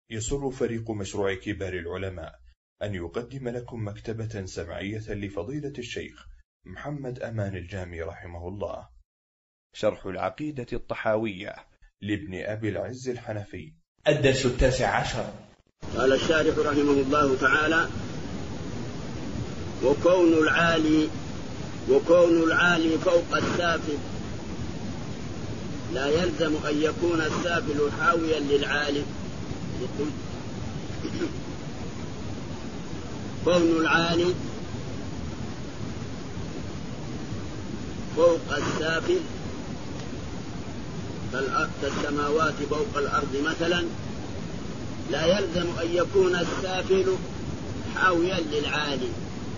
يسر فريق مشروع كبار العلماء أن يقدم لكم مكتبة سمعية لفضيلة الشيخ محمد أمان الجامي رحمه الله، شرح العقيدة الطحاوية لابن أبي العز الحنفي، الدرس 19. قال الشارح رحمه الله تعالى: وكون العالي فوق السافل لا يلزم أن يكون السافل حاويا للعالي. كون العالي فوق السافل كالسماوات فوق الأرض مثلا، لا يلزم أن يكون السافل حاويا للعالي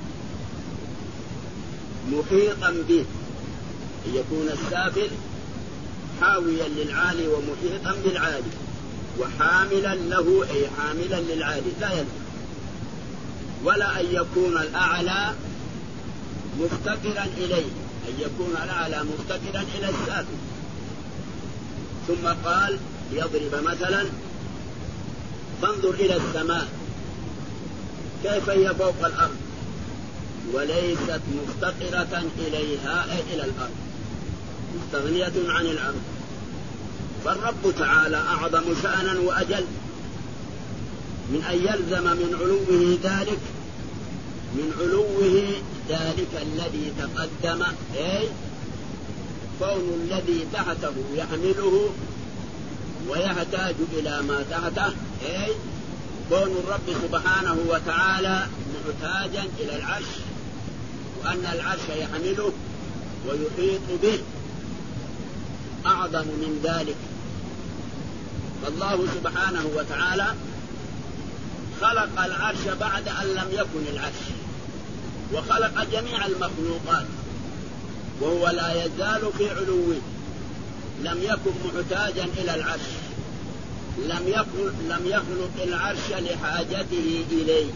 محيطا به، أن يكون السافل حاويا للعالي ومحيطا بالعالي وحاملا له، أي حاملا للعالي، لا يلزم. ولا أن يكون الأعلى مفتقرا إليه، أن يكون الأعلى مفتقرا إلى السافل. ثم قال ليضرب مثلا: فانظر إلى السماء كيف هي فوق الأرض وليست مفتقرة إليها، أي إلى الأرض، مستغنية عن الأرض. فالرب تعالى أعظم شأنا وأجل من أن يلزم من علوه ذلك الذي تقدم، أي كون الذي تحته يحمله ويحتاج إلى ما تحته، أي كون الرب سبحانه وتعالى محتاجا إلى العرش، وأن العرش يحمله ويحيط به، أعظم من ذلك. فالله سبحانه وتعالى خلق العرش بعد أن لم يكن العرش، وخلق جميع المخلوقات، وهو لا يزال في علوه، لم يكن محتاجا إلى العرش، لم يخلق العرش لحاجته إليه.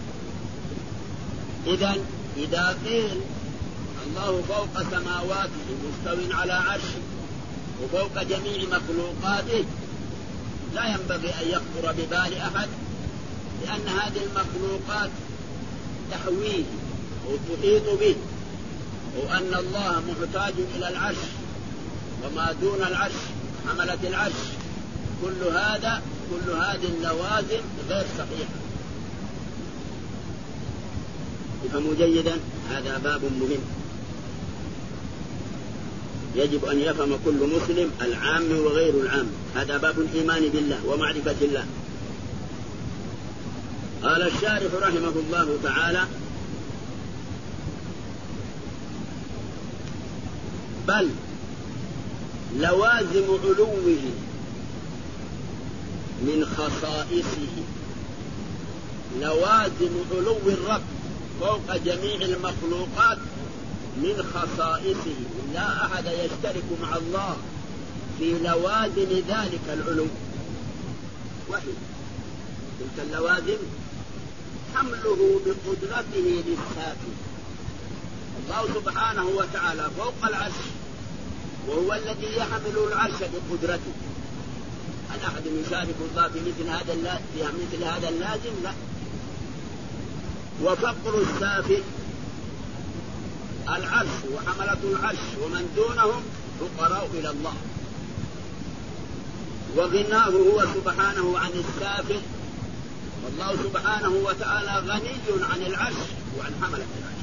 إذا قيل الله فوق سماواته مستو على عرشه وفوق جميع مخلوقاته، لا ينبغي أن يخطر ببال أحد، لأن هذه المخلوقات تحويه وتحيط به، وأن الله محتاج إلى العرش وما دون العرش حملة العرش، كل هذه اللوازم غير صحيحة. افهموا جيدا، هذا باب مهم يجب أن يفهم كل مسلم، العام وغير العام. هذا باب الإيمان بالله ومعرفة الله. قال الشارح رحمه الله تعالى: بل لوازم علوه من خصائصه، لوازم علو الرب فوق جميع المخلوقات من خصائصه، لا أحد يشترك مع الله في لوازم ذلك العلو. وهي تلك اللوازم حمله بقدرته للسافل. الله سبحانه وتعالى فوق العرش، وهو الذي يحمل العرش بقدرته. هل أحد يشارك الله في مثل هذا اللازم؟ لا. وفقر السافل العرش وحملة العرش ومن دونهم فقراء إلى الله، وغناه هو سبحانه عن السافل، والله سبحانه وتعالى غني عن العرش وعن حملة العرش.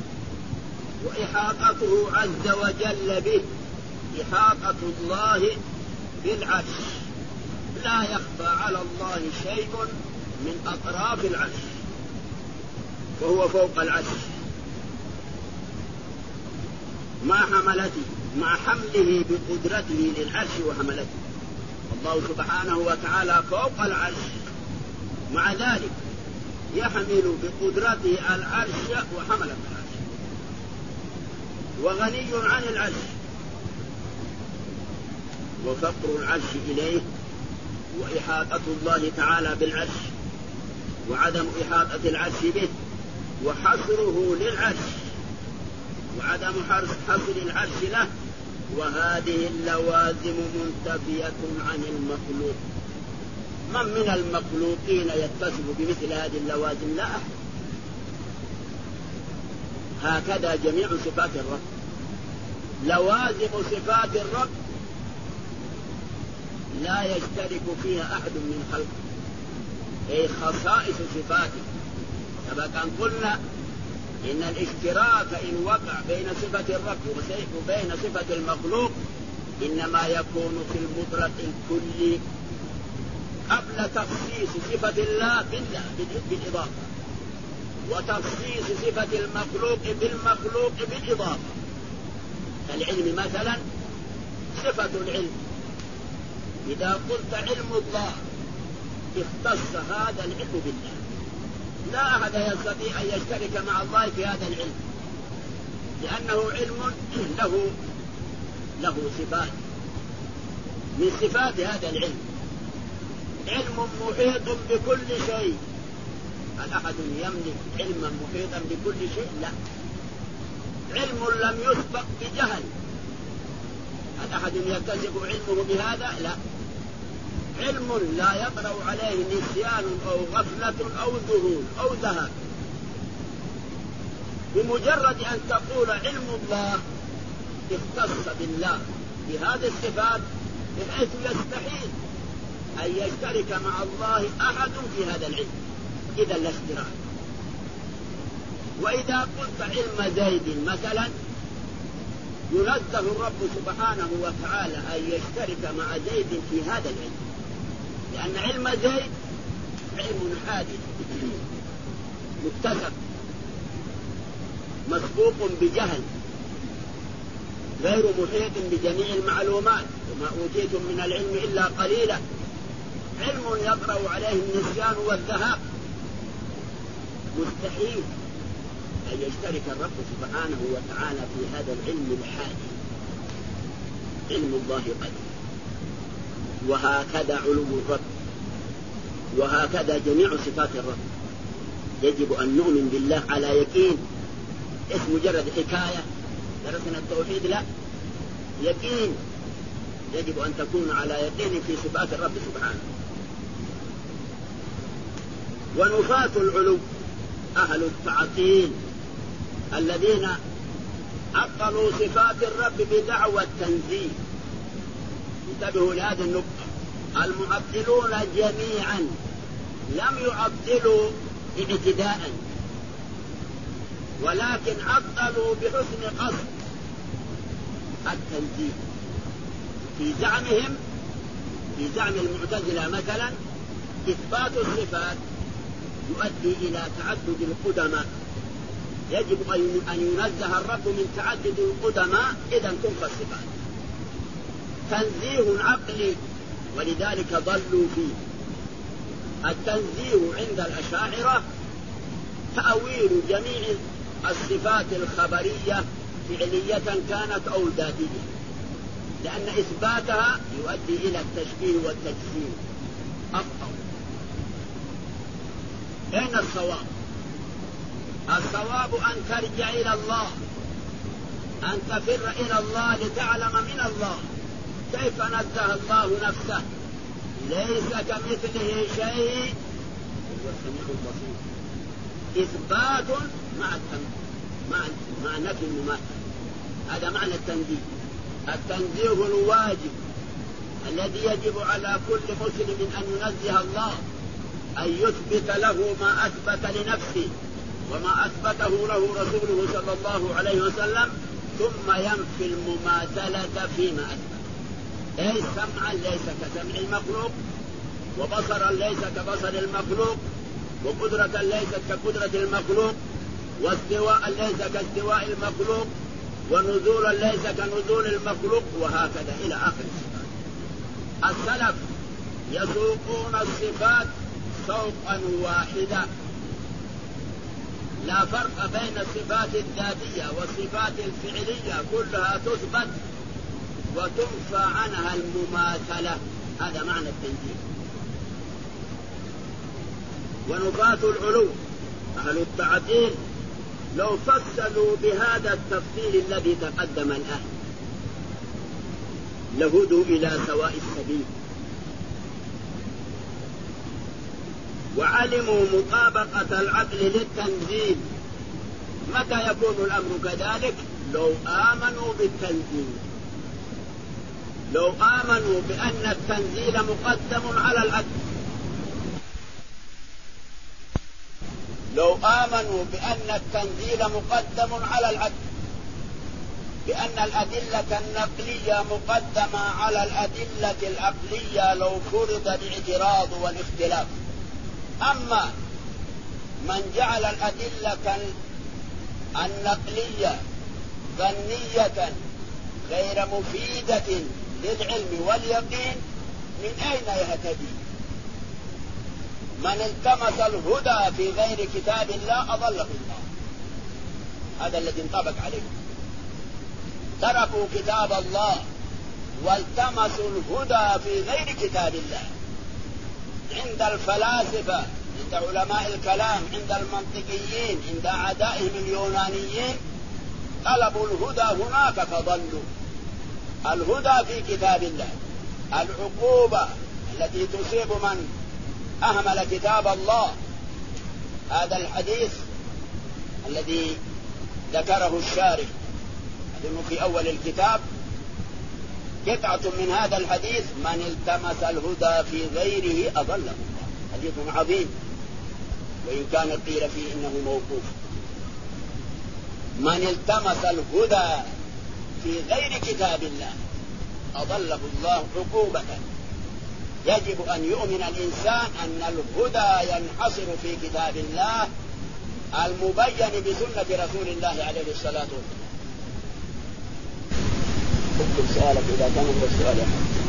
وإحاطته عز وجل به، إحاطة الله بالعرش، لا يخفى على الله شيء من أطراف العرش، وهو فوق العرش مع حمله بقدرته للعرش وحملته. الله سبحانه وتعالى فوق العرش، مع ذلك يحمل بقدرته العرش وحملة العرش، وغني عن العرش. وفقر العرش إليه وإحاطة الله تعالى بالعرش وعدم إحاطة العرش به وحصره للعرش وعدم حصر العرش له، وهذه اللوازم منتفية عن المخلوق. من المخلوقين يتصف بمثل هذه اللوازم؟ لا أحد. هكذا جميع صفات الرب، لوازم صفات الرب لا يشترك فيها أحد من خلقه، أي خصائص صفاته. سبق أن قلنا إن الاشتراك إن وقع بين صفة الرب وبين صفة المخلوق إنما يكون في المطلق الكلي قبل تخصيص صفة الله بالإضافة، وتخصيص صفة المخلوق بالمخلوق بالإضافة. العلم مثلا صفة العلم، إذا قلت علم الله اختص هذا العلم بالله، لا أحد يستطيع أن يشترك مع الله في هذا العلم، لأنه علم له صفات. من صفات هذا العلم علم محيط بكل شيء. هل أحد يملك علما محيطا بكل شيء؟ لا. علم لم يسبق بجهل. هل أحد يكتسب علمه بهذا؟ لا. علم لا يطرأ عليه نسيان أو غفلة أو ذهول أو ذهاب. بمجرد أن تقول علم الله اختص بالله بهذه الصفات بحيث يستحيل أن يشترك مع الله أحد في هذا العلم، إذا لا اشتراك. وإذا قلت علم زيد مثلا ينزه الرب سبحانه وتعالى أن يشترك مع زيد في هذا العلم، لأن علم زيد علم حادث مكتسب مسبوق بجهل غير محيط بجميع المعلومات، وما أوتيتم من العلم إلا قليلا. علم يطرأ عليه النسيان والذهاب، مستحيل أن يشترك الرب سبحانه وتعالى في هذا العلم الحادث. علم الله قدير، وهكذا علو الرب، وهكذا جميع صفات الرب. يجب أن نؤمن بالله على يقين، ليس مجرد حكاية درسنا التوحيد، لا، يقين. يجب أن تكون على يقين في صفات الرب سبحانه. ونفاة العلو أهل التعطيل الذين عطلوا صفات الرب بدعوى التنزيه. انتبهوا لهذه النقطة. المعطلون جميعا لم يعطلوا ابتداء، ولكن عطلوا بحسن قصد التنزيه. في زعمهم، في زعم المعتزلة مثلا، إثبات الصفات يؤدي إلى تعدد القدماء. يجب أن ينزه الرب من تعدد القدماء، إذا تنفى الصفات. تنزيه عقلي، ولذلك ضلوا فيه. التنزيه عند الأشاعرة تأويل جميع الصفات الخبرية فعلية كانت أو ذاتية، لأن إثباتها يؤدي إلى التشبيه والتجسيم. أفضل. أين الصواب؟ الصواب أن ترجع إلى الله، أن تفر إلى الله لتعلم من الله كيف نزه الله نفسه. ليس كمثله شيء، هو السميع البصير. إثبات مع نفي المماثل، هذا معنى التنزيه. التنزيه الواجب الذي يجب على كل مسلم أن ينزه الله، أن يثبت له ما أثبت لنفسه وما أثبته له رسوله صلى الله عليه وسلم، ثم ينفي المماثلة فيما أثبت. أي سمعا ليس كسمع المخلوق، وبصرا ليس كبصر المخلوق، وقدرة ليست كقدرة المخلوق، واستواء ليس كاستواء المخلوق، ونزولا ليس كنزول المخلوق، وهكذا إلى آخر الصفات. السلف يسوقون الصفات سوقا واحدا، لا فرق بين الصفات الذاتية والصفات الفعلية، كلها تثبت وتنفى عنها المماثلة. هذا معنى التنزيه. ونفاة العلو أهل التعطيل لو فصلوا بهذا التفصيل الذي تقدم الآن لهدوا إلى سواء السبيل. وعلموا مطابقة العقل للتنزيل. متى يكون الأمر كذلك؟ لو آمنوا بالتنزيل، لو آمنوا بأن التنزيل مقدم على العقل، لو آمنوا بأن التنزيل مقدم على العقل، بأن الأدلة النقلية مقدمة على الأدلة العقلية لو فرض الاعتراض والاختلاف. أما من جعل الأدلة النقلية ظنية غير مفيدة للعلم واليقين، من أين يهتدي؟ من التمس الهدى في غير كتاب الله أضله الله. هذا الذي انطبق عليه. تركوا كتاب الله والتمسوا الهدى في غير كتاب الله. عند الفلاسفة، عند علماء الكلام، عند المنطقيين، عند أعدائهم اليونانيين، طلبوا الهدى هناك فضلوا. الهدى في كتاب الله. العقوبة التي تصيب من أهمل كتاب الله، هذا الحديث الذي ذكره الشارح أنه في أول الكتاب قطعة من هذا الحديث: من التمس الهدى في غيره أضله الله. حديث عظيم، وإن كان قيل فيه إنه موقوف. من التمس الهدى في غير كتاب الله أضله الله عقوبة. يجب أن يؤمن الإنسان أن الهدى ينحصر في كتاب الله المبين بسنة رسول الله عليه الصلاة والسلام. اكتب سؤالك إذا كان عندك سؤال.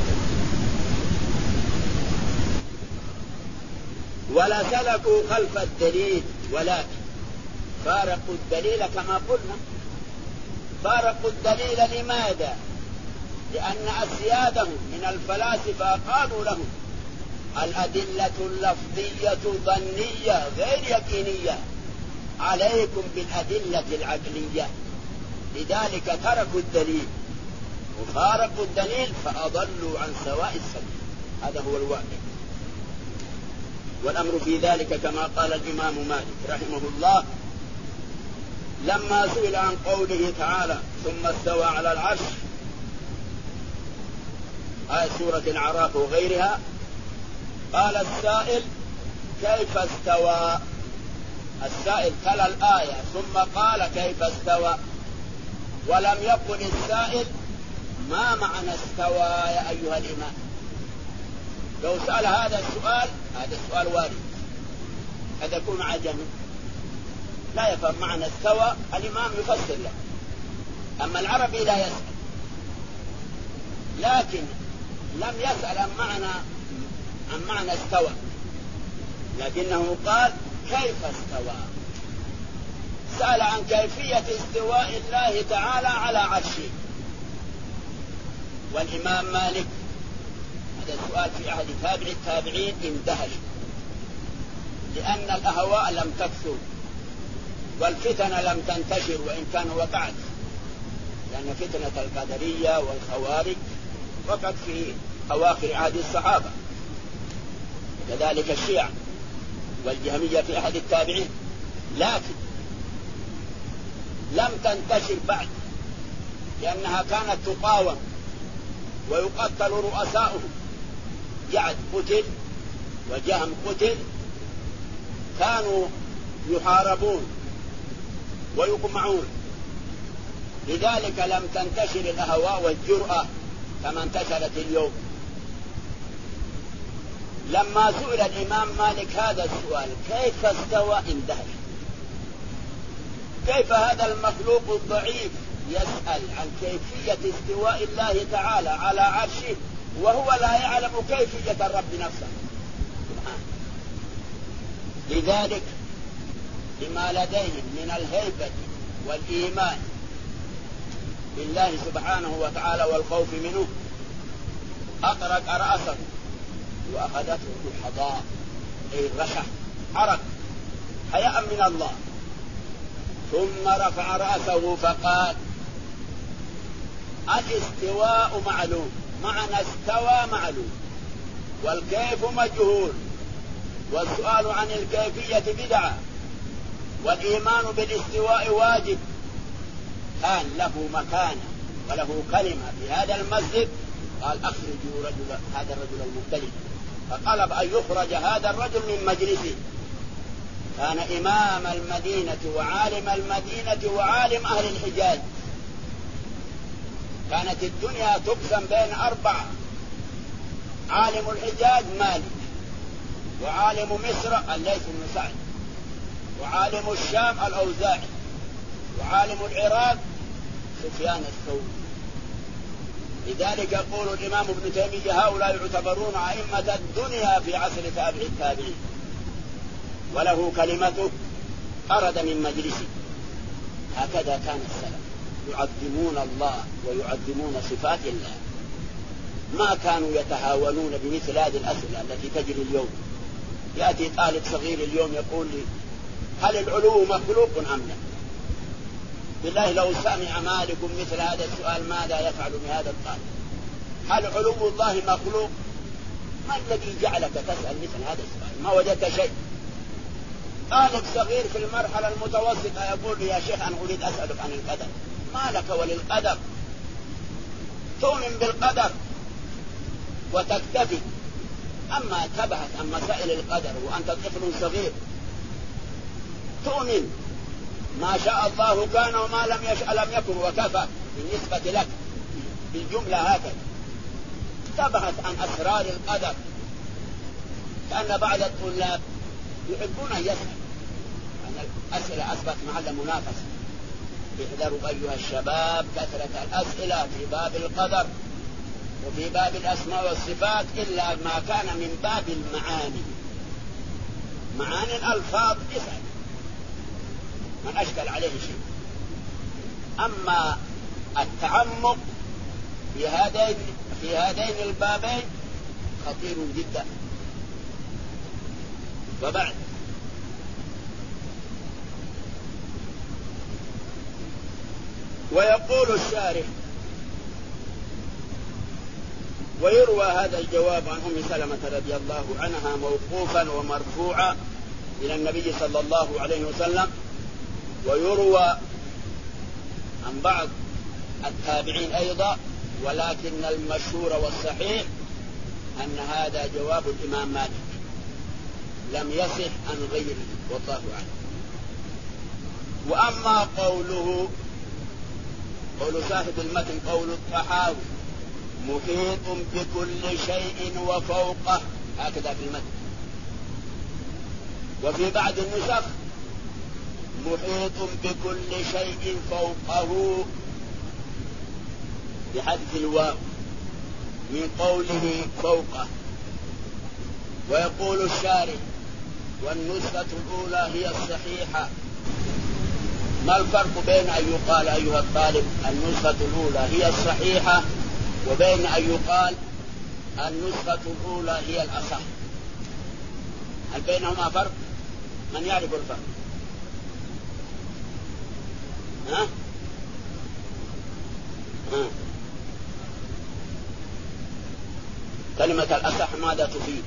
ولا سلكوا خلف الدليل، ولكن فارقوا الدليل كما قلنا. فارقوا الدليل لماذا؟ لأن أسيادهم من الفلاسفة قالوا لهم الأدلة اللفظية ظنية غير يقينية، عليكم بالأدلة العقلية. لذلك تركوا الدليل وفارقوا الدليل فأضلوا عن سواء السبيل. هذا هو الواقع. والأمر في ذلك كما قال الإمام مالك رحمه الله لما سئل عن قوله تعالى ثم استوى على العرش، آية سورة الأعراف وغيرها، قال السائل كيف استوى؟ السائل تلا الآية ثم قال كيف استوى، ولم يقل السائل ما معنى استوى يا أيها الإمام. لو سأل هذا السؤال، هذا السؤال وارد، قد يكون عجمي لا يفهم معنى استوى، الإمام يفسر له. أما العربي لا يسأل، لكن لم يسأل عن معنى استوى، لكنه قال كيف استوى. سأل عن كيفية استواء الله تعالى على عرشه. والإمام مالك هذا السؤال في عهد تابع التابعين اندهش، لأن الأهواء لم تكثر والفتن لم تنتشر، وإن كان وقعت، لأن فتنة القدرية والخوارج وقعت في أواخر عهد الصحابة، كذلك الشيعة والجهمية في أحد التابعين، لكن لم تنتشر بعد، لأنها كانت تقاوم ويقتل رؤساؤهم. جعد قتل وجهم قتل، كانوا يحاربون ويقمعون. لذلك لم تنتشر الأهواء والجرأة كما انتشرت اليوم. لما سئل الإمام مالك هذا السؤال كيف استوى اندهش. كيف هذا المخلوق الضعيف يسأل عن كيفية استواء الله تعالى على عرشه وهو لا يعلم كيفية الرب نفسه؟ لذلك لما لديهم من الهيبة والإيمان بالله سبحانه وتعالى والخوف منه أطرق رأسه وأخذته الحضاء، أي الرشح، عرق حياء من الله، ثم رفع رأسه فقال الاستواء معلوم، معنى استوى معلوم، والكيف مجهول، والسؤال عن الكيفية بدعة، والإيمان بالاستواء واجب. كان له مكانة وله كلمة في هذا المسجد، قال أخرجوا هذا الرجل المبتدئ، فطلب أن يخرج هذا الرجل من مجلسه. كان إمام المدينة وعالم المدينة وعالم أهل الحجاز. كانت الدنيا تقسم بين أربعة: عالم الحجاز مالك، وعالم مصر الليث بن سعد، وعالم الشام الأوزاعي، وعالم العراق سفيان الثوري. لذلك يقول الإمام ابن تيمية: هؤلاء يعتبرون أئمة الدنيا في عصر تابع التابعين. وله كلمته أرد من مجلسه. هكذا كان السلف يعظمون الله ويعظمون صفات الله، ما كانوا يتهاونون بمثل هذه الأسئلة التي تجري اليوم. يأتي طالب صغير اليوم يقول لي: هل العلو مخلوق أم لا؟ بالله لو سمع مالك مثل هذا السؤال ماذا يفعل بهذا الطالب؟ هل علو الله مخلوق؟ ما الذي جعلك تسأل مثل هذا السؤال؟ ما وجدت شيء. طالب صغير في المرحلة المتوسطة يقول لي: يا شيخ أنا أريد أسألك عن القدر. ما لك وللقدر؟ تؤمن بالقدر وتكتفي، أما تبحث عن مسائل القدر وأنت طفل صغير تؤمن ما شاء الله كان وما لم يشاء لم يكن وكفى بالنسبة لك بالجملة هكذا. تبحث عن أسرار القدر. كأن بعض الطلاب يحبون أن يسأل عن الأسئلة، أصبحت محل منافسة. احذروا أيها الشباب كثرة الأسئلة في باب القدر وفي باب الأسماء والصفات، إلا ما كان من باب المعاني. معاني الألفاظ اسأل من أشكل عليه شيء. أما التعمق في هذين البابين خطير جدا. وبعد، ويقول الشارح: ويروى هذا الجواب عن أم سلمة رضي الله عنها موقوفا ومرفوعا إلى النبي صلى الله عليه وسلم، ويروى عن بعض التابعين أيضا، ولكن المشهور والصحيح أن هذا جواب الإمام مالك لم يصح عن غيره والله أعلم. وأما قول صاحب المتن قول الطحاوي: محيط بكل شيء وفوقه، هكذا في المتن. وفي بعض النسخ: محيط بكل شيء فوقه، بحذف الواو من قوله فوقه. ويقول الشارح: والنسخة الأولى هي الصحيحة. ما الفرق بين أن يقال أيها الطالب النسخة الأولى هي الصحيحة وبين أن يقال النسخة الأولى هي الأصح؟ هل بينهما فرق؟ من يعرف الفرق؟ كلمة الأصح ماذا تفيد؟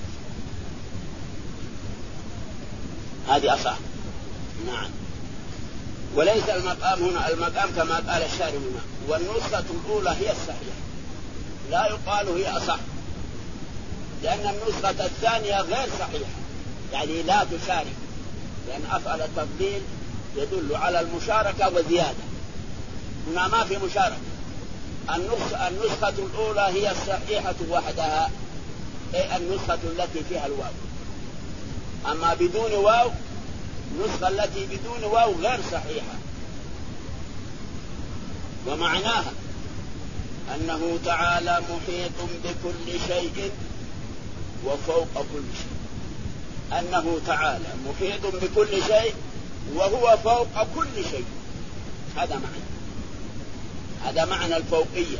هذه أصح. نعم. وليس المقام هنا، المقام كما قال الشارح هنا: والنسخة الأولى هي الصحيحة. لا يقال هي أصح، لأن النسخة الثانية غير صحيحة، يعني لا تشارك، لأن أفعل التفضيل يدل على المشاركة وزيادة. هنا ما في مشاركة. النسخة الأولى هي الصحيحة وحدها، أي النسخة التي فيها الواو. أما بدون واو، النسخة التي بدون واو غير صحيحة. ومعناها أنه تعالى محيط بكل شيء وفوق كل شيء. أنه تعالى محيط بكل شيء وهو فوق كل شيء. هذا معنى الفوقية.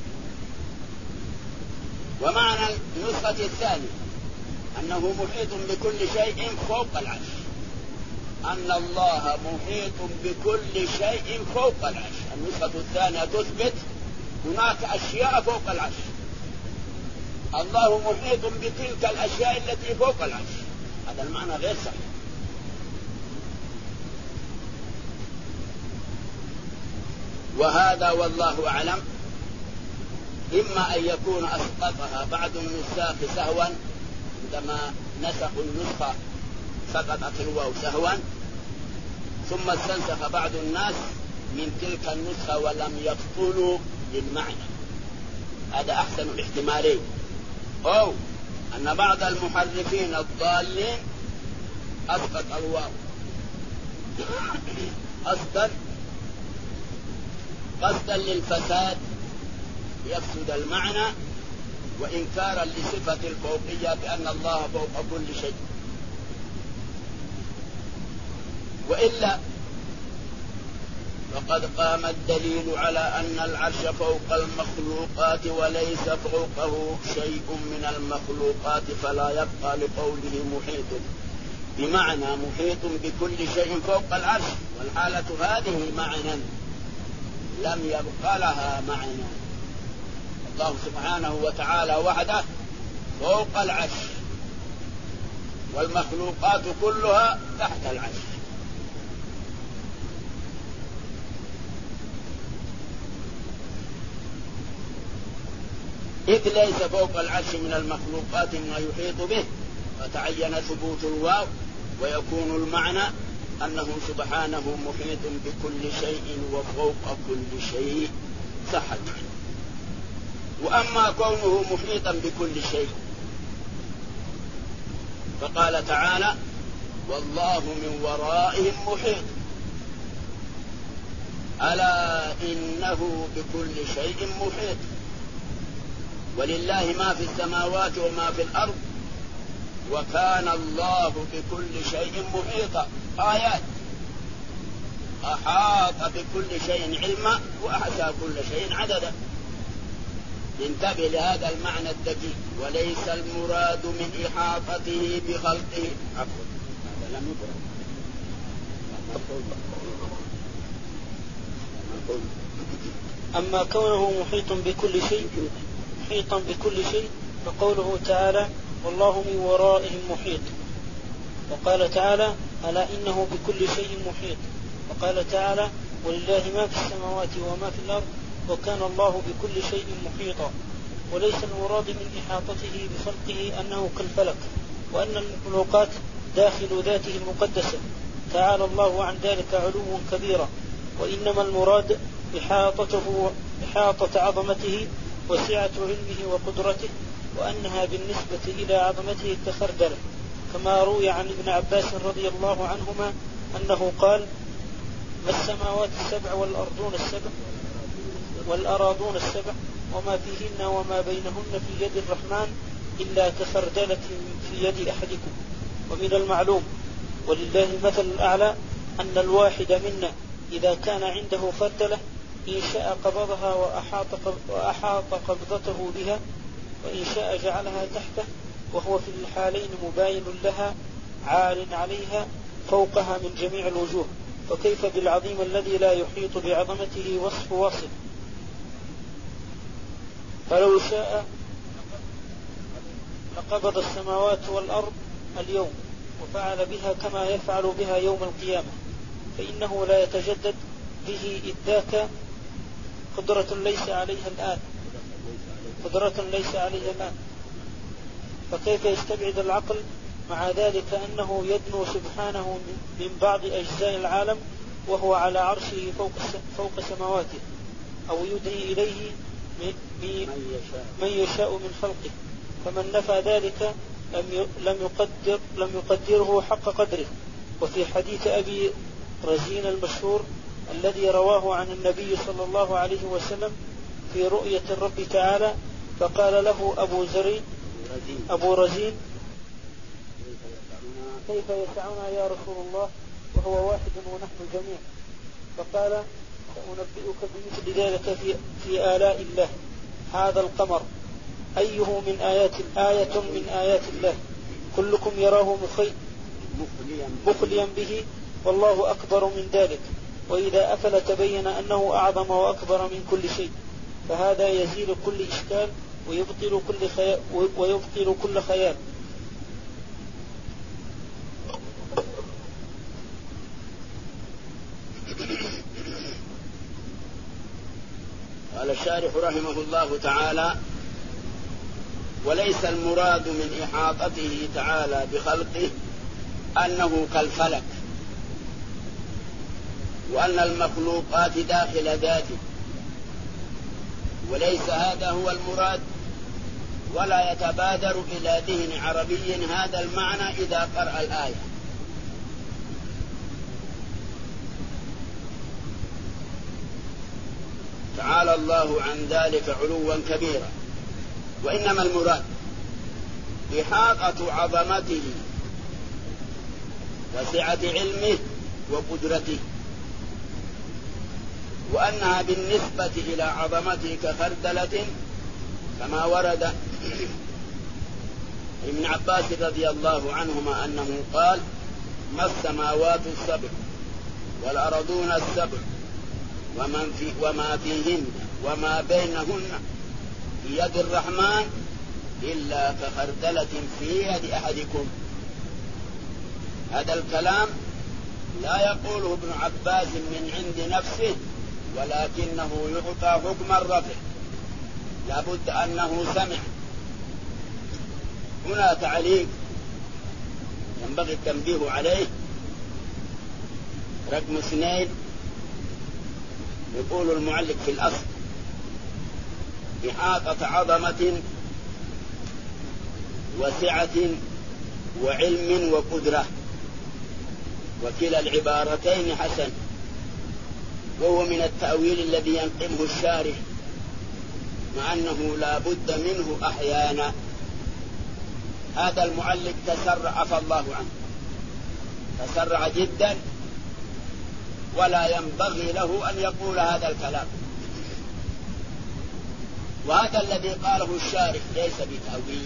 ومعنى النسخة الثانية أنه محيط بكل شيء فوق العرش، أن الله محيط بكل شيء فوق العرش. النسخة الثانية تثبت هناك أشياء فوق العرش، الله محيط بتلك الأشياء التي فوق العرش. هذا المعنى غير صحيح. وهذا والله أعلم إما أن يكون أسقطها بعض النساخ سهوا، عندما نسخوا النسخة سقطت الواو سهوا، ثم استنسخ بعض الناس من تلك النسخة ولم يبطلوا للمعنى. هذا أحسن الاحتمالين. أو أن بعض المحرفين الضالين أسقط الواو قصدا للفساد يفسد المعنى، وإنكارا لصفة الفوقية بأن الله فوق كل شيء. وإلا فقد قام الدليل على أن العرش فوق المخلوقات وليس فوقه شيء من المخلوقات، فلا يبقى لقوله محيط، بمعنى محيط بكل شيء فوق العرش، والحالة هذه معنى لم يبقى لها معنى. الله سبحانه وتعالى وحده فوق العرش، والمخلوقات كلها تحت العرش. إذ ليس فوق العرش من المخلوقات ما يحيط به، فتعين ثبوت الواو، ويكون المعنى أنه سبحانه محيط بكل شيء وفوق كل شيء، صح المعنى. وأما كونه محيطا بكل شيء فقال تعالى والله من ورائهم محيط، ألا إنه بكل شيء محيط. ولله ما في السماوات وما في الأرض وكان الله بكل شيء محيطا. آيات أحاط بكل شيء علما وأحصى كل شيء عددا. انتبه لهذا المعنى الدقيق. وليس المراد من إحاطته بخلقه، عفوا هذا لم يقرأ، أما كونه محيط بكل شيء فقوله تعالى والله من ورائهم محيط. وقال تعالى ألا إنه بكل شيء محيط. وقال تعالى ولله ما في السماوات وما في الأرض وكان الله بكل شيء محيطا. وليس المراد من إحاطته بخلقه أنه كالفلك، وأن المخلوقات داخل ذاته المقدسة، تعالى الله عن ذلك علوا كبيرا. وإنما المراد إحاطة عظمته وسعة علمه وقدرته، وأنها بالنسبة إلى عظمته كخردلة، كما روي عن ابن عباس رضي الله عنهما أنه قال ما السماوات السبع والأراضون السبع وما فيهن وما بينهن في يد الرحمن إلا كخردلة في يد أحدكم. ومن المعلوم ولله المثل الأعلى أن الواحد منا إذا كان عنده خردلة إن شاء قبضها وأحاط قبضته بها، وإن شاء جعلها تحته، وهو في الحالين مباين لها عال عليها فوقها من جميع الوجوه. فكيف بالعظيم الذي لا يحيط بعظمته وصف واصف؟ فلو شاء لقبض السماوات والأرض اليوم وفعل بها كما يفعل بها يوم القيامة، فإنه لا يتجدد به إذ ذاك قدرة ليس عليها الآن. فكيف يستبعد العقل مع ذلك أنه يدنو سبحانه من بعض أجزاء العالم وهو على عرشه فوق سماواته، أو يدني إليه من يشاء من خلقه. فمن نفى ذلك لم يقدره حق قدره. وفي حديث أبي رزين المشهور الذي رواه عن النبي صلى الله عليه وسلم في رؤية الرب تعالى، فقال له أبو رزين كيف يسعنا يا رسول الله وهو واحد ونحن جميع؟ فقال سأنبئك بمثل ذلك في آلاء الله. هذا القمر أيه من آية من آيات الله كلكم يراه مخليا به والله أكبر من ذلك. وإذا أفل تبين أنه أعظم وأكبر من كل شيء، فهذا يزيل كل إشكال ويبطل كل خيال. الشارح رحمه الله تعالى: وليس المراد من إحاطته تعالى بخلقه أنه كالفلك، وأن المخلوقات داخل ذاته، وليس هذا هو المراد، ولا يتبادر إلى ذهن عربي هذا المعنى إذا قرأ الآية. تعالى الله عن ذلك علوا كبيرا. وإنما المراد إحاطة عظمته وسعة علمه وقدرته، وأنها بالنسبة إلى عظمته كخردلة، كما ورد ابن عباس رضي الله عنهما أنه قال: ما السماوات السبع والأرضون السبع وما فيهن وما بينهن في يد الرحمن إلا كخردلة في يد أحدكم. هذا الكلام لا يقوله ابن عباس من عند نفسه، ولكنه يعطى حكم الرفع، لابد أنه سمع. هنا تعليق ينبغي التنبيه عليه، رقم 2. يقول المعلق في الأصل: إحاطة عظمة وسعة وعلم وقدرة، وكلا العبارتين حسن، وهو من التأويل الذي ينقمه الشارح، مع أنه لا بد منه أحيانا. هذا المعلق تسرع، عفى الله عنه، تسرع جدا، ولا ينبغي له أن يقول هذا الكلام. وهذا الذي قاله الشارح ليس بتأويل.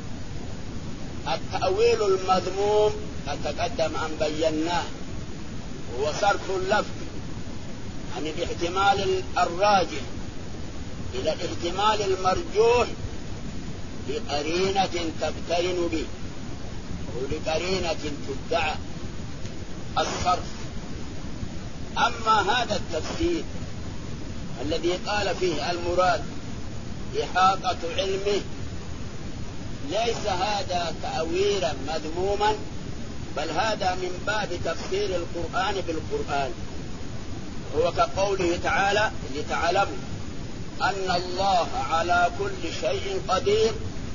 التأويل المذموم قد تقدم أن بيناه، هو صرف اللفظ عن الاحتمال الراجح إلى الاحتمال المرجوح لقرينة تقترن به، ولقرينة تدعى الصرف. أما هذا التفسير الذي قال فيه المراد إحاطة علمه، ليس هذا تأويلا مذموما، بل هذا من باب تفسير القرآن بالقرآن. هو كقوله تعالى: لتعلموا أن الله على كل شيء قدير،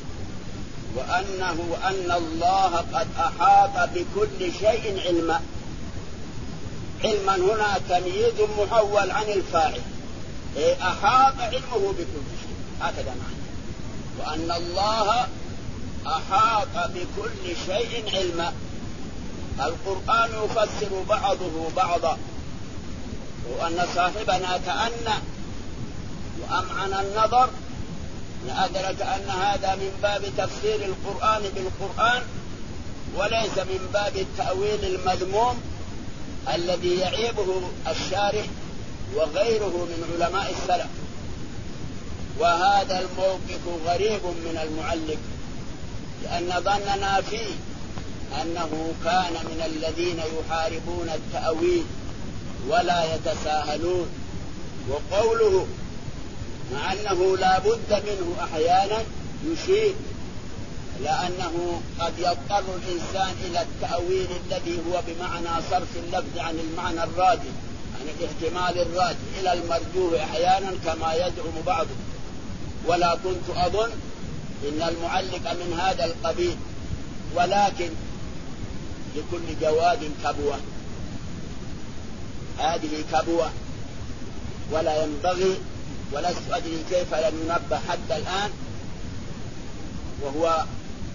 وأن الله قد أحاط بكل شيء علما. علما هنا تمييز محول عن الفاعل، أحاط علمه بكل شيء، هكذا معنى. وأن الله أحاط بكل شيء علما. القرآن يفسر بعضه بعضا، وأن صاحبنا تأنى وأمعن النظر لأدرك أن هذا من باب تفسير القرآن بالقرآن، وليس من باب التأويل المذموم الذي يعيبه الشارح وغيره من علماء السلف. وهذا الموقف غريب من المعلق، لأن ظننا فيه أنه كان من الذين يحاربون التأويل ولا يتساهلون. وقوله مع أنه لا بد منه أحيانا يشير إلى أنه قد يضطر الإنسان إلى التأويل الذي هو بمعنى صرف اللفظ عن المعنى الراجح، عن الاحتمال الراجح إلى المرجوح أحيانا كما يزعم بعضهم. ولا كنت أظن إن المعلق من هذا القبيل، ولكن لكل جواد كبوة، هذه كبوة، ولا ينبغي، ولست أدري كيف لم ينبه حتى الآن. وهو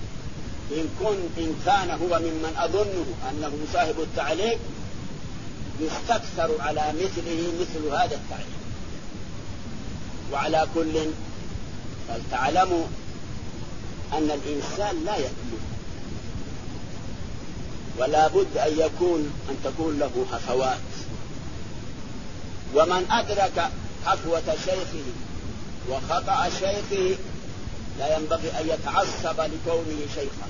إن كان هو ممن أظنه أنه صاحب التعليق، يستكثر على مثله مثل هذا التعليق. وعلى كل، فلتعلموا أن الإنسان لا يكمل، ولا بد أن تكون له هفوات. ومن أدرك هفوة شيخه وخطأ شيخه لا ينبغي أن يتعصب لكونه شيخا.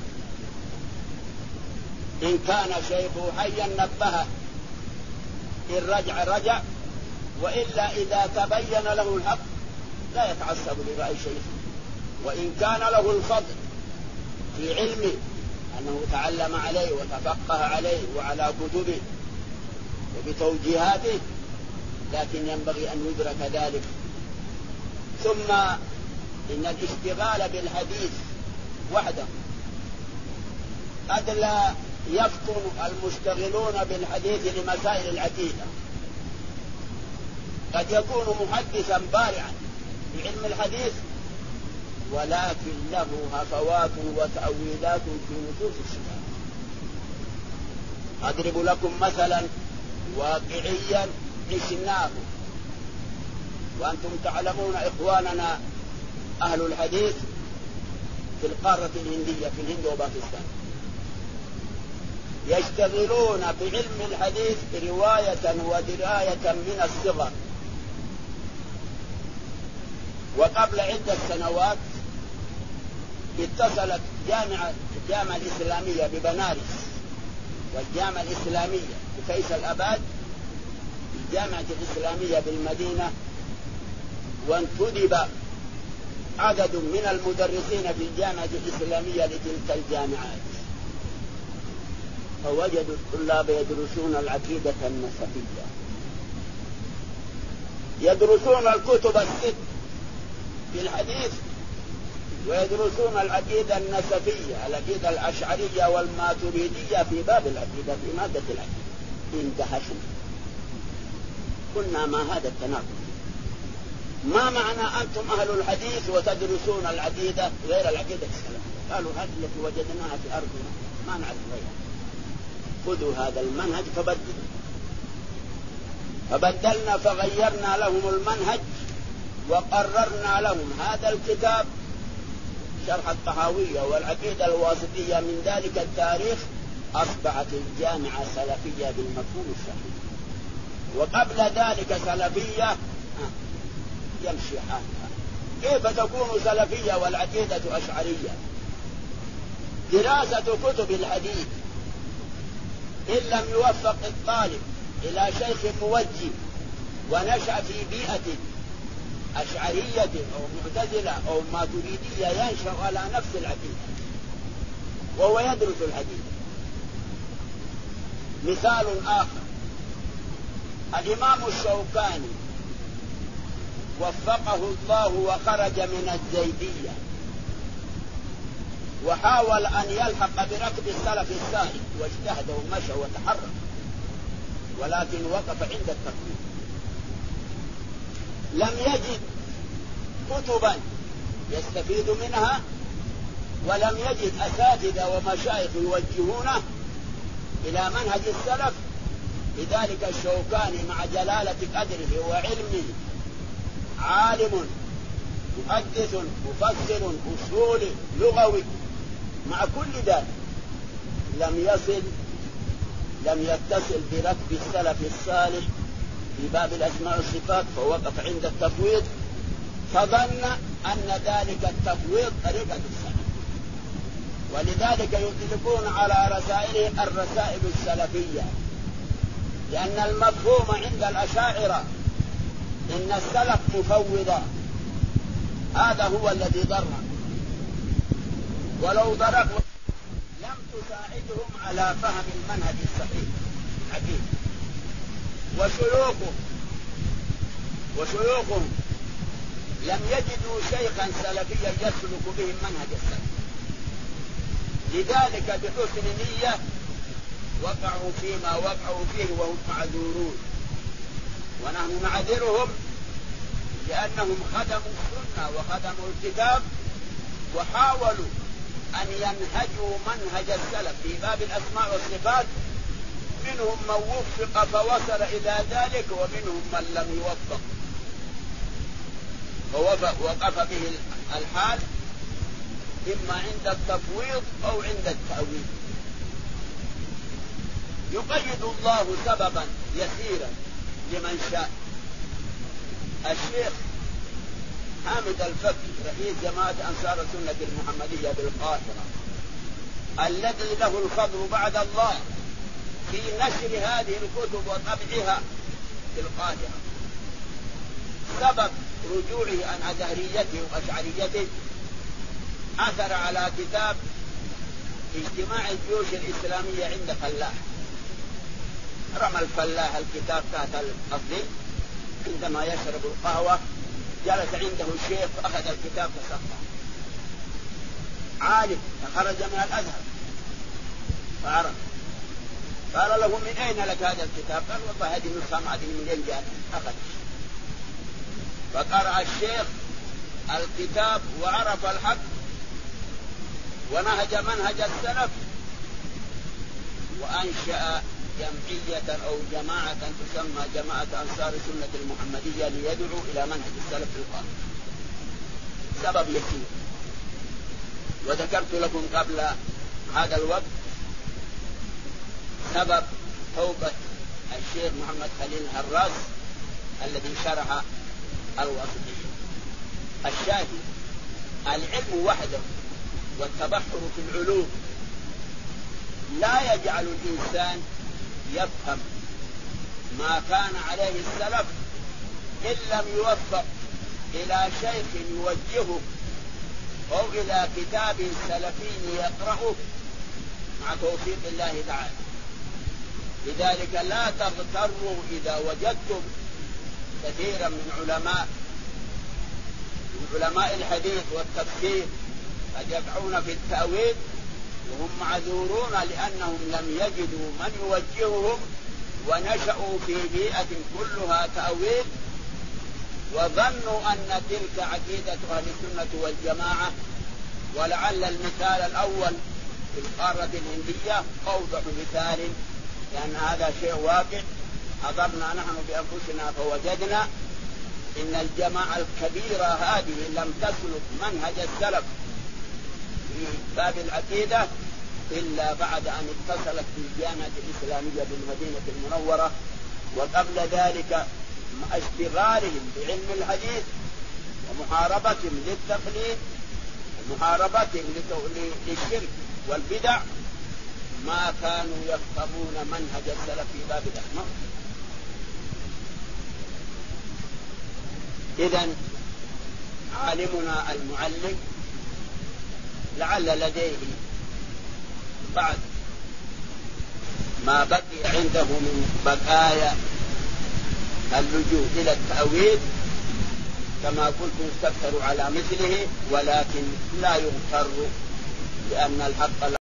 إن كان شيخه حيا نبهه، إن رجع رجع، وإلا إذا تبين له الحق لا يتعصب لرأي شيخ، وإن كان له الفضل في علمه أنه تعلم عليه وتفقه عليه وعلى كتبه وبتوجيهاته، لكن ينبغي أن يدرك ذلك. ثم إن الاشتغال بالحديث وحده قد لا يفطن المشتغلون بالحديث لمسائل العقيدة. قد يكون محدثا بارعا بعلم الحديث، ولكن له هفوات وتأويلات في نصوص الصفات. أضرب لكم مثلا واقعيا عشناه وأنتم تعلمون إخواننا أهل الحديث في القارة الهندية، في الهند وباكستان، يشتغلون بعلم الحديث رواية ودراية من الصغر. وقبل عدة سنوات اتصلت الجامعة الإسلامية ببنارس والجامعة الإسلامية بفيصل أباد الجامعة الإسلامية بالمدينة، وانتدب عدد من المدرسين في الجامعة الإسلامية لتلك الجامعات، فوجدوا الطلاب يدرسون العقيدة النسفية، يدرسون الكتب الست في الحديث، ويدرسون العقيدة النسفية، العقيدة الأشعرية والماتريدية في باب العقيدة، في مادة العقيدة. اندهشنا، قلنا ما هذا التناقض؟ ما معنى أنتم أهل الحديث وتدرسون العقيدة غير العقيدة السلفية؟ قالوا هذه التي وجدناها في أرضنا ما نعرف غيرها، خذوا هذا المنهج فبدلنا فغيرنا لهم المنهج وقررنا لهم هذا الكتاب شرح الطحاوية والعقيدة الواسطية من ذلك التاريخ. أصبحت الجامعة سلفية بالمفهوم الصحيح، وقبل ذلك سلفية يمشي حالها. كيف تكون سلفية والعقيدة أشعرية؟ دراسة كتب الحديث إن لم يوفق الطالب إلى شيخ موجه ونشأ في بيئة أشعرية أو معتزلة أو ماتريدية ينشأ على نفس العقيدة وهو يدرس الحديث. مثال آخر، الإمام الشوكاني وفقه الله وخرج من الزيدية وحاول أن يلحق بركب السلف الصالح واجتهد ومشى وتحرك، ولكن وقف عند التقليد. لم يجد كتبا يستفيد منها، ولم يجد أساتذة ومشايخ يوجهونه إلى منهج السلف. لذلك الشوكاني مع جلالة قدره وعلمه عالم محدث مفسر أصولي لغوي، مع كل ذلك لم يتصل بركب السلف الصالح في باب الأسماء والصفات، فوقف عند التفويض، فظن أن ذلك التفويض طريقة السلف، ولذلك يطلقون على رسائلهم الرسائل السلفية، لأن المفهوم عند الأشاعرة إن السلف مفوضة، هذا هو الذي ضر، ولو ضربوا لم تساعدهم على فهم المنهج الصحيح الحديث. وشيوخهم لم يجدوا شيخا سلفيا يسلك بهم منهج السلف، لذلك بحسن نية وقعوا فيما وقعوا فيه وهم معذورون، ونحن نعذرهم لأنهم خدموا السنة وخدموا الكتاب وحاولوا أن ينهجوا منهج السلف في باب الأسماء والصفات. منهم من وفق فوصل إلى ذلك، ومنهم من لم يوفق ووقف به الحال، إما عند التفويض أو عند التأويل. يقيد الله سببا يسيرا لمن شاء. الشيخ حامد الفقي رئيس جماعة أنصار السنة المحمدية بالقاهرة، الذي له الفضل بعد الله في نشر هذه الكتب وطبعها في القاهرة، سبب رجوعه عن أزهريته وأشعريته أثر على كتاب اجتماع الجيوش الإسلامية عند فلاح. رمى الفلاح الكتاب تحت القصد عندما يشرب القهوة، جلس عنده الشيخ فأخذ الكتاب فسقطه. عالم فخرج من الأزهر فعرف، قال له من أين لك هذا الكتاب؟ قال والله هذه نسخة ما أدري من أين جاءت. أخذ فقرأ الشيخ الكتاب وعرف الحق ونهج منهج السلف، وأنشأ جمعية أو جماعة تسمى جماعة أنصار السنة المحمدية ليدعو إلى منهج السلف في القرآن. سبب يسير، وذكرت لكم قبل هذا الوقت سبب توبة الشيخ محمد خليل الهراس الذي شرح الواسطية. الشاهد العلم وحده والتبحر في العلوم لا يجعل الإنسان يفهم ما كان عليه السلف إن لم يوفق إلى شيخ يوجهه أو إلى كتاب سلفي يقرأه مع توفيق الله تعالى. لذلك لا تغتروا إذا وجدتم كثيرا من علماء الحديث والتفسير قد يقعون في التأويل وهم معذورون لأنهم لم يجدوا من يوجههم ونشأوا في بيئة كلها تأويل وظنوا أن تلك عقيدة أهل السنة والجماعة. ولعل المثال الأول في القارة الهندية أوضح مثال، لأن هذا شيء واقع حضرنا نحن بأنفسنا فوجدنا إن الجماعة الكبيرة هذه لم تسلك منهج السلف في باب العقيدة إلا بعد أن اتصلت بالجامعة الإسلامية بالمدينة المنورة، وقبل ذلك اشتغالهم بعلم الحديث ومحاربتهم للتقليد ومحاربتهم للشرك والبدع ما كانوا يفهمون منهج السلف في باب الأحمر. إذن عالمنا المعلم لعل لديه بعد ما بقي عنده من بقايا اللجوء إلى التأويل كما قلت يستكثر على مثله، ولكن لا يغتر لأن الحق